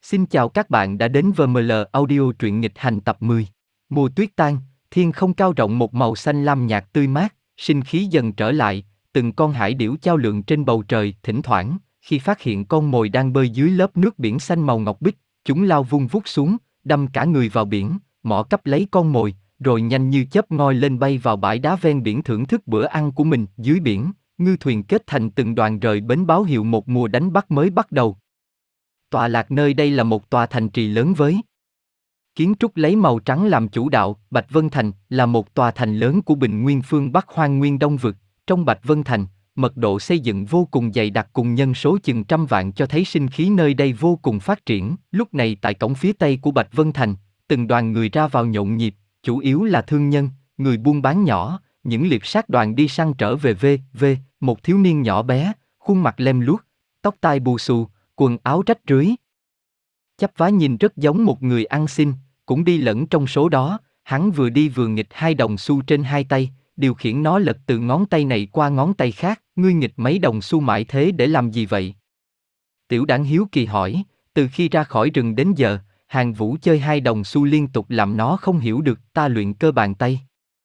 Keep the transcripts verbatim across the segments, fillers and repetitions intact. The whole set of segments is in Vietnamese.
Xin chào các bạn đã đến vê em lờ Audio truyện nghịch hành tập mười. Mùa tuyết tan, thiên không cao rộng một màu xanh lam nhạt tươi mát, sinh khí dần trở lại, từng con hải điểu chao lượn trên bầu trời. Thỉnh thoảng, khi phát hiện con mồi đang bơi dưới lớp nước biển xanh màu ngọc bích, chúng lao vung vút xuống, đâm cả người vào biển, mỏ cắp lấy con mồi, rồi nhanh như chớp ngoi lên bay vào bãi đá ven biển thưởng thức bữa ăn của mình. Dưới biển, ngư thuyền kết thành từng đoàn rời bến báo hiệu một mùa đánh bắt mới bắt đầu. Tọa lạc nơi đây là một tòa thành trì lớn với kiến trúc lấy màu trắng làm chủ đạo. Bạch Vân Thành là một tòa thành lớn của Bình Nguyên phương Bắc Hoang Nguyên Đông Vực. Trong Bạch Vân Thành, mật độ xây dựng vô cùng dày đặc cùng nhân số chừng trăm vạn cho thấy sinh khí nơi đây vô cùng phát triển. Lúc này tại cổng phía tây của Bạch Vân Thành, từng đoàn người ra vào nhộn nhịp, chủ yếu là thương nhân, người buôn bán nhỏ, những liệp sát đoàn đi săn trở về. Về về một thiếu niên nhỏ bé, khuôn mặt lem luốc, tóc tai bù xù, quần áo rách rưới, chắp vá nhìn rất giống một người ăn xin, cũng đi lẫn trong số đó. Hắn vừa đi vừa nghịch hai đồng xu trên hai tay, điều khiển nó lật từ ngón tay này qua ngón tay khác. Ngươi nghịch mấy đồng xu mãi thế để làm gì vậy? Tiểu Đản hiếu kỳ hỏi. Từ khi ra khỏi rừng đến giờ, Hàn Vũ chơi hai đồng xu liên tục làm nó không hiểu được. Ta luyện cơ bàn tay.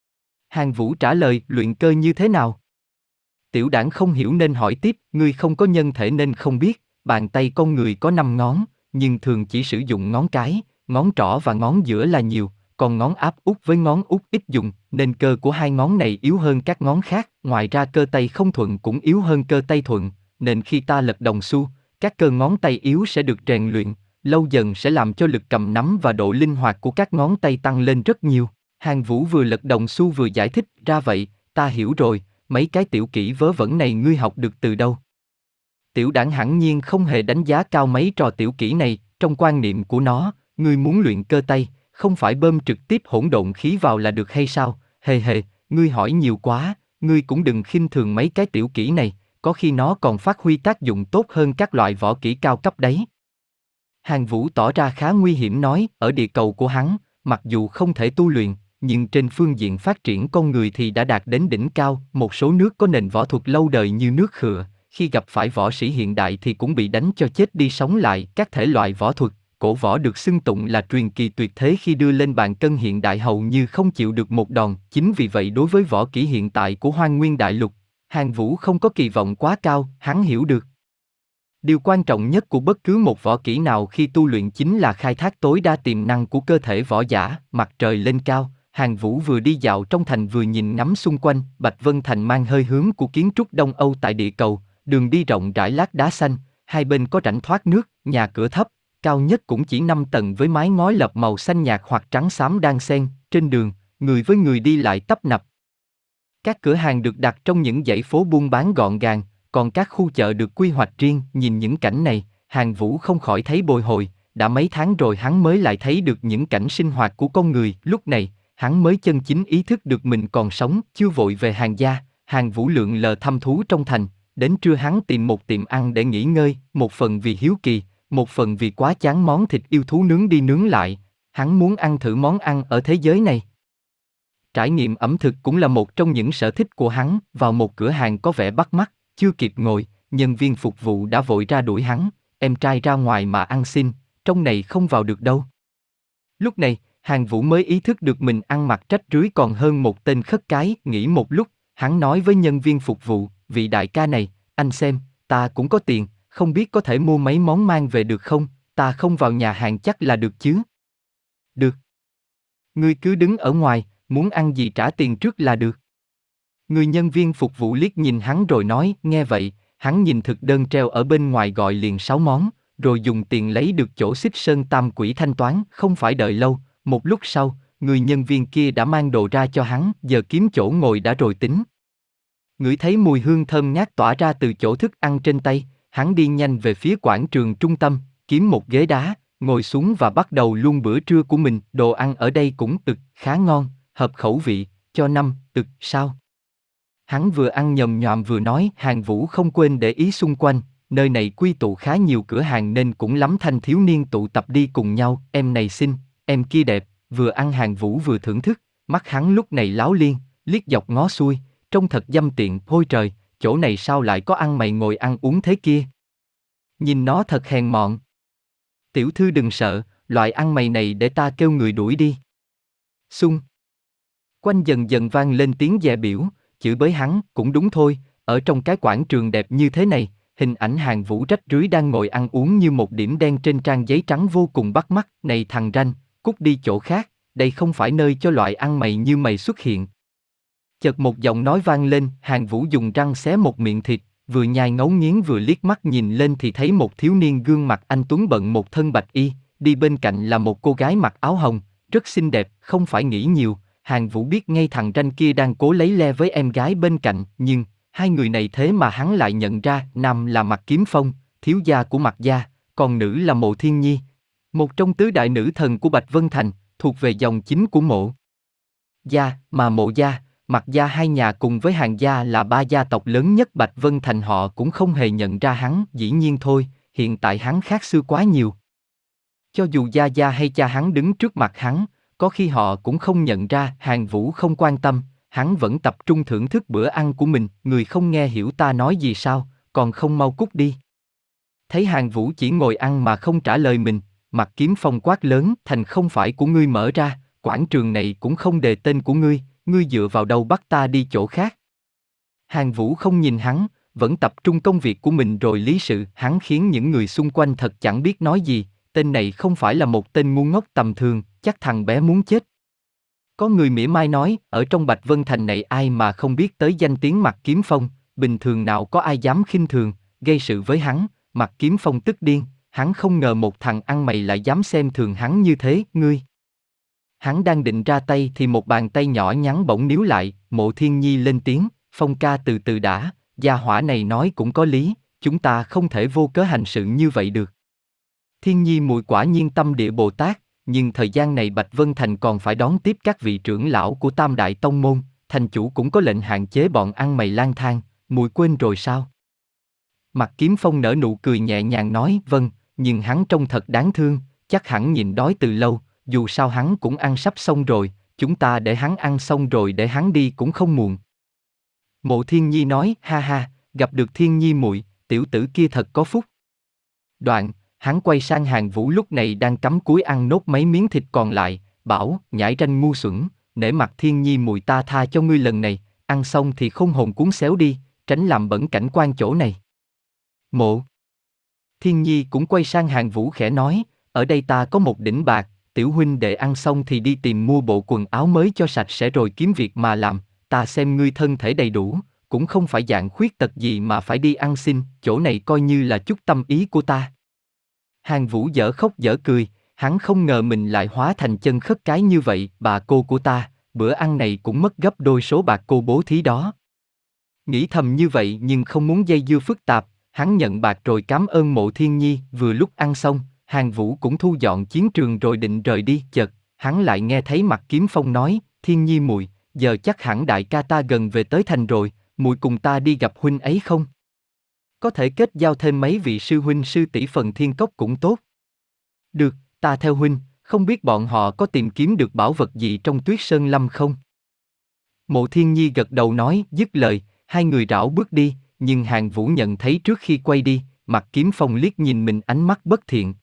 Hàn Vũ trả lời. Luyện cơ như thế nào? Tiểu Đản không hiểu nên hỏi tiếp. Ngươi không có nhân thể nên không biết. Bàn tay con người có năm ngón, nhưng thường chỉ sử dụng ngón cái, ngón trỏ và ngón giữa là nhiều, còn ngón áp út với ngón út ít dùng, nên cơ của hai ngón này yếu hơn các ngón khác. Ngoài ra cơ tay không thuận cũng yếu hơn cơ tay thuận, nên khi ta lật đồng xu, các cơ ngón tay yếu sẽ được rèn luyện, lâu dần sẽ làm cho lực cầm nắm và độ linh hoạt của các ngón tay tăng lên rất nhiều. Hàn Vũ vừa lật đồng xu vừa giải thích. Ra vậy, ta hiểu rồi, mấy cái tiểu kỹ vớ vẩn này ngươi học được từ đâu? Tiểu Đản hẳn nhiên không hề đánh giá cao mấy trò tiểu kỹ này. Trong quan niệm của nó, ngươi muốn luyện cơ tay, không phải bơm trực tiếp hỗn độn khí vào là được hay sao? Hề hề, ngươi hỏi nhiều quá, ngươi cũng đừng khinh thường mấy cái tiểu kỹ này, có khi nó còn phát huy tác dụng tốt hơn các loại võ kỹ cao cấp đấy. Hàn Vũ tỏ ra khá nguy hiểm nói. Ở địa cầu của hắn, mặc dù không thể tu luyện, nhưng trên phương diện phát triển con người thì đã đạt đến đỉnh cao. Một số nước có nền võ thuật lâu đời như nước Khựa, khi gặp phải võ sĩ hiện đại thì cũng bị đánh cho chết đi sống lại. Các thể loại võ thuật, cổ võ được xưng tụng là truyền kỳ tuyệt thế, khi đưa lên bàn cân hiện đại hầu như không chịu được một đòn. Chính vì vậy đối với võ kỹ hiện tại của Hoang Nguyên Đại Lục, Hàn Vũ không có kỳ vọng quá cao. Hắn hiểu được điều quan trọng nhất của bất cứ một võ kỹ nào khi tu luyện chính là khai thác tối đa tiềm năng của cơ thể võ giả. Mặt trời lên cao, Hàn Vũ vừa đi dạo trong thành vừa nhìn ngắm xung quanh. Bạch Vân Thành mang hơi hướng của kiến trúc Đông Âu tại địa cầu, đường đi rộng rãi lát đá xanh, hai bên có rãnh thoát nước, nhà cửa thấp, cao nhất cũng chỉ năm tầng với mái ngói lập màu xanh nhạt hoặc trắng xám đan xen. Trên đường, người với người đi lại tấp nập. Các cửa hàng được đặt trong những dãy phố buôn bán gọn gàng, còn các khu chợ được quy hoạch riêng. Nhìn những cảnh này, Hàn Vũ không khỏi thấy bồi hồi. Đã mấy tháng rồi hắn mới lại thấy được những cảnh sinh hoạt của con người. Lúc này, hắn mới chân chính ý thức được mình còn sống. Chưa vội về Hàn gia, Hàn Vũ lượn lờ thăm thú trong thành. Đến trưa hắn tìm một tiệm ăn để nghỉ ngơi, một phần vì hiếu kỳ, một phần vì quá chán món thịt yêu thú nướng đi nướng lại. Hắn muốn ăn thử món ăn ở thế giới này. Trải nghiệm ẩm thực cũng là một trong những sở thích của hắn. Vào một cửa hàng có vẻ bắt mắt, chưa kịp ngồi, nhân viên phục vụ đã vội ra đuổi hắn. Em trai ra ngoài mà ăn xin, trong này không vào được đâu. Lúc này, Hàn Vũ mới ý thức được mình ăn mặc trách rưới còn hơn một tên khất cái. Nghĩ một lúc, hắn nói với nhân viên phục vụ. Vị đại ca này, anh xem, ta cũng có tiền, không biết có thể mua mấy món mang về được không? Ta không vào nhà hàng chắc là được chứ? Được. Ngươi cứ đứng ở ngoài, muốn ăn gì trả tiền trước là được. Người nhân viên phục vụ liếc nhìn hắn rồi nói. Nghe vậy, hắn nhìn thực đơn treo ở bên ngoài gọi liền sáu món, rồi dùng tiền lấy được chỗ xích sơn tam quỷ thanh toán. Không phải đợi lâu, một lúc sau, người nhân viên kia đã mang đồ ra cho hắn. Giờ kiếm chỗ ngồi đã rồi tính. Ngửi thấy mùi hương thơm ngát tỏa ra từ chỗ thức ăn trên tay, hắn đi nhanh về phía quảng trường trung tâm, kiếm một ghế đá, ngồi xuống và bắt đầu luôn bữa trưa của mình. Đồ ăn ở đây cũng ực, khá ngon, hợp khẩu vị, cho năm ực sao. Hắn vừa ăn nhồm nhòm vừa nói. Hàn Vũ không quên để ý xung quanh, nơi này quy tụ khá nhiều cửa hàng nên cũng lắm thanh thiếu niên tụ tập đi cùng nhau. Em này xinh, em kia đẹp. Vừa ăn Hàn Vũ vừa thưởng thức, mắt hắn lúc này láo liên, liếc dọc ngó xuôi, trông thật dâm tiện. Ôi trời, chỗ này sao lại có ăn mày ngồi ăn uống thế kia? Nhìn nó thật hèn mọn. Tiểu thư đừng sợ, loại ăn mày này để ta kêu người đuổi đi. Xung. Quanh dần dần vang lên tiếng dè biểu, chửi bới hắn, cũng đúng thôi, ở trong cái quảng trường đẹp như thế này, hình ảnh Hàn Vũ rách rưới đang ngồi ăn uống như một điểm đen trên trang giấy trắng vô cùng bắt mắt, này thằng ranh, cút đi chỗ khác, đây không phải nơi cho loại ăn mày như mày xuất hiện. Chợt một giọng nói vang lên, Hàn Vũ dùng răng xé một miệng thịt, vừa nhai ngấu nghiến vừa liếc mắt nhìn lên thì thấy một thiếu niên gương mặt anh tuấn bận một thân bạch y, đi bên cạnh là một cô gái mặc áo hồng, rất xinh đẹp, không phải nghĩ nhiều, Hàn Vũ biết ngay thằng ranh kia đang cố lấy le với em gái bên cạnh, nhưng hai người này thế mà hắn lại nhận ra, nam là Mạc Kiếm Phong, thiếu gia của Mạc gia, còn nữ là Mộ Thiên Nhi, một trong tứ đại nữ thần của Bạch Vân Thành, thuộc về dòng chính của Mộ gia, mà Mộ gia, Mạc gia hai nhà cùng với Hàn gia là ba gia tộc lớn nhất Bạch Vân Thành, họ cũng không hề nhận ra hắn, dĩ nhiên thôi, hiện tại hắn khác xưa quá nhiều. Cho dù gia gia hay cha hắn đứng trước mặt hắn, có khi họ cũng không nhận ra. Hàn Vũ không quan tâm, hắn vẫn tập trung thưởng thức bữa ăn của mình, người không nghe hiểu ta nói gì sao, còn không mau cút đi. Thấy Hàn Vũ chỉ ngồi ăn mà không trả lời mình, Mạc Kiếm Phong quát lớn, thành không phải của ngươi mở ra, quảng trường này cũng không đề tên của ngươi, ngươi dựa vào đâu bắt ta đi chỗ khác. Hàn Vũ không nhìn hắn, vẫn tập trung công việc của mình rồi lý sự, hắn khiến những người xung quanh thật chẳng biết nói gì, tên này không phải là một tên ngu ngốc tầm thường, chắc thằng bé muốn chết. Có người mỉa mai nói, ở trong Bạch Vân Thành này ai mà không biết tới danh tiếng Mạc Kiếm Phong, bình thường nào có ai dám khinh thường, gây sự với hắn. Mạc Kiếm Phong tức điên, hắn không ngờ một thằng ăn mày lại dám xem thường hắn như thế, ngươi. Hắn đang định ra tay thì một bàn tay nhỏ nhắn bỗng níu lại, Mộ Thiên Nhi lên tiếng, Phong ca từ từ đã, gia hỏa này nói cũng có lý, chúng ta không thể vô cớ hành sự như vậy được. Thiên Nhi muội quả nhiên tâm địa Bồ Tát, nhưng thời gian này Bạch Vân Thành còn phải đón tiếp các vị trưởng lão của Tam Đại Tông Môn, thành chủ cũng có lệnh hạn chế bọn ăn mày lang thang, muội quên rồi sao? Mạc Kiếm Phong nở nụ cười nhẹ nhàng nói, vâng, nhưng hắn trông thật đáng thương, chắc hẳn nhịn đói từ lâu, dù sao hắn cũng ăn sắp xong rồi, chúng ta để hắn ăn xong rồi để hắn đi cũng không muộn. Mộ Thiên Nhi nói, ha ha, gặp được Thiên Nhi muội, tiểu tử kia thật có phúc. Đoạn, hắn quay sang Hàn Vũ lúc này đang cắm cúi ăn nốt mấy miếng thịt còn lại, bảo, nhãi ranh ngu xuẩn, nể mặt Thiên Nhi muội ta tha cho ngươi lần này, ăn xong thì không hồn cuốn xéo đi, tránh làm bẩn cảnh quan chỗ này. Mộ Thiên Nhi cũng quay sang Hàn Vũ khẽ nói, ở đây ta có một đỉnh bạc, tiểu huynh đệ ăn xong thì đi tìm mua bộ quần áo mới cho sạch sẽ rồi kiếm việc mà làm, ta xem ngươi thân thể đầy đủ, cũng không phải dạng khuyết tật gì mà phải đi ăn xin, chỗ này coi như là chút tâm ý của ta. Hàn Vũ dở khóc dở cười, hắn không ngờ mình lại hóa thành chân khất cái như vậy, bà cô của ta, bữa ăn này cũng mất gấp đôi số bạc cô bố thí đó. Nghĩ thầm như vậy nhưng không muốn dây dưa phức tạp, hắn nhận bạc rồi cảm ơn Mộ Thiên Nhi, vừa lúc ăn xong, Hàn Vũ cũng thu dọn chiến trường rồi định rời đi, chợt, hắn lại nghe thấy Mạc Kiếm Phong nói, Thiên Nhi muội, giờ chắc hẳn đại ca ta gần về tới thành rồi, muội cùng ta đi gặp huynh ấy không? Có thể kết giao thêm mấy vị sư huynh sư tỷ phần thiên cốc cũng tốt. Được, ta theo huynh, không biết bọn họ có tìm kiếm được bảo vật gì trong Tuyết Sơn Lâm không? Mộ Thiên Nhi gật đầu nói, dứt lời, hai người rảo bước đi, nhưng Hàn Vũ nhận thấy trước khi quay đi, Mạc Kiếm Phong liếc nhìn mình ánh mắt bất thiện,